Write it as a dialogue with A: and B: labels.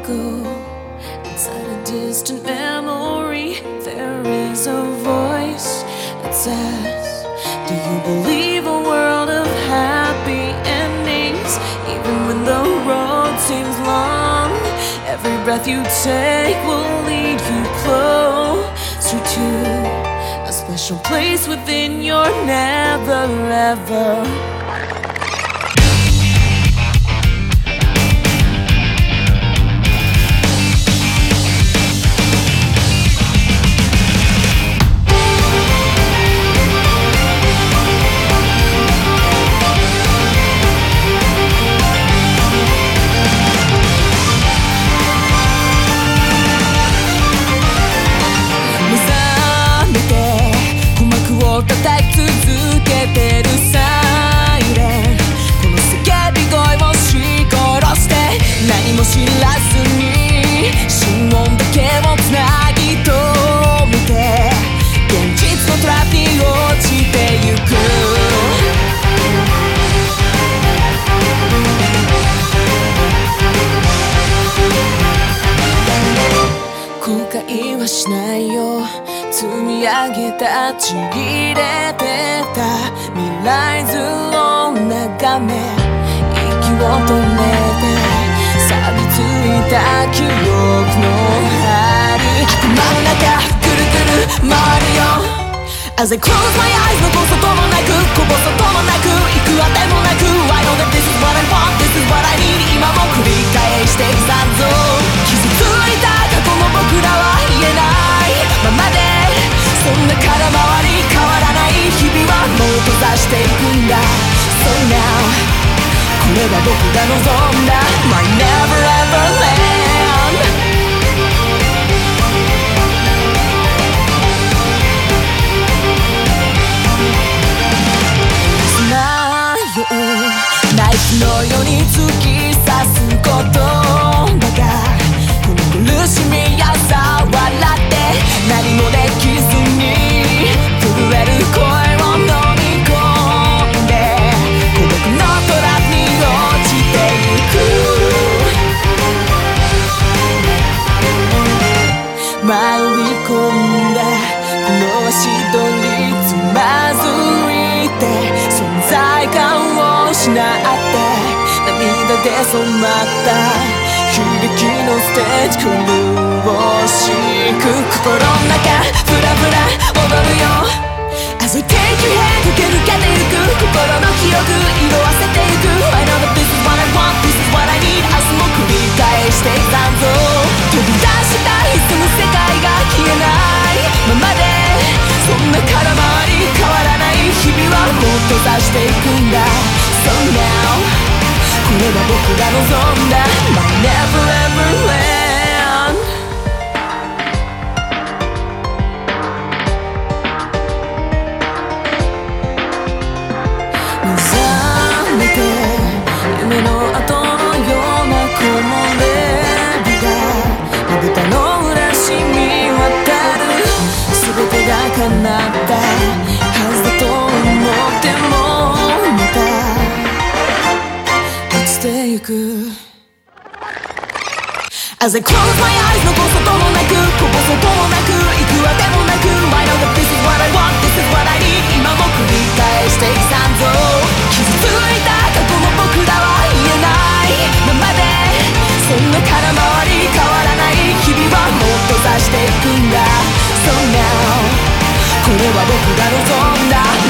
A: echo inside a distant memory. There is a voice that says, do you believe a world of happy endings? Even when the road seems long, every breath you take will lead you closer to a special place within your never ever.叩き続けてるサイレン、この叫び声をし殺して、何も知らずに心音だけをつなぎ止めて、現実のトラップに落ちてゆく。後悔はしないよ、積み上げたちぎれてた未来図を眺め、息を止めて錆びついた記憶の針、頭の中ぐるぐる回るよ。As I close my eyes 残すこともなく、こぼすこともなく、行くあてもなく、 I know that this is what I want, this is what I need。 今も繰り返していく残像、傷ついた過去の僕らは言えないままで、そんな空回り変わらない日々はもう閉ざしていくんだ。 So now これが僕が望んだ My never ever land。ナイフのように突き刺す言葉が、この苦しみやさ笑って何もできずに震える声を飲み込んで、孤独のトラップに落ちてゆく。迷い込んだこの足取りつまずいて、存在感を失って涙で染まった悲劇のステージ、苦しく心の中フラフラ踊るよ。 As I take your hand 駆け抜けてゆく心の記憶色あせてゆく。 I know that this is what I want, this is what I need。 明日も繰り返していく残像、飛び出したい住む世界が消えないままで、そんな空回り変わらない日々はもっと閉ざしていくんだ。 So now これは僕が望んだ My never ever land。 目覚めて夢の後のような木漏れ日がまぶたの裏染み渡る、全てが叶ったはずだと思ってもまた落ちてゆく。 As I close my eyes 残すこともなく、こぼすこともなく、行くあてもなく、 I know that this is what I want, this is what I need。 今も繰り返していく残像、傷ついた過去の僕らは言えないままで、そんな空回り変わらない日々はもっと閉ざしていくんだ。 So now これは僕が望んだ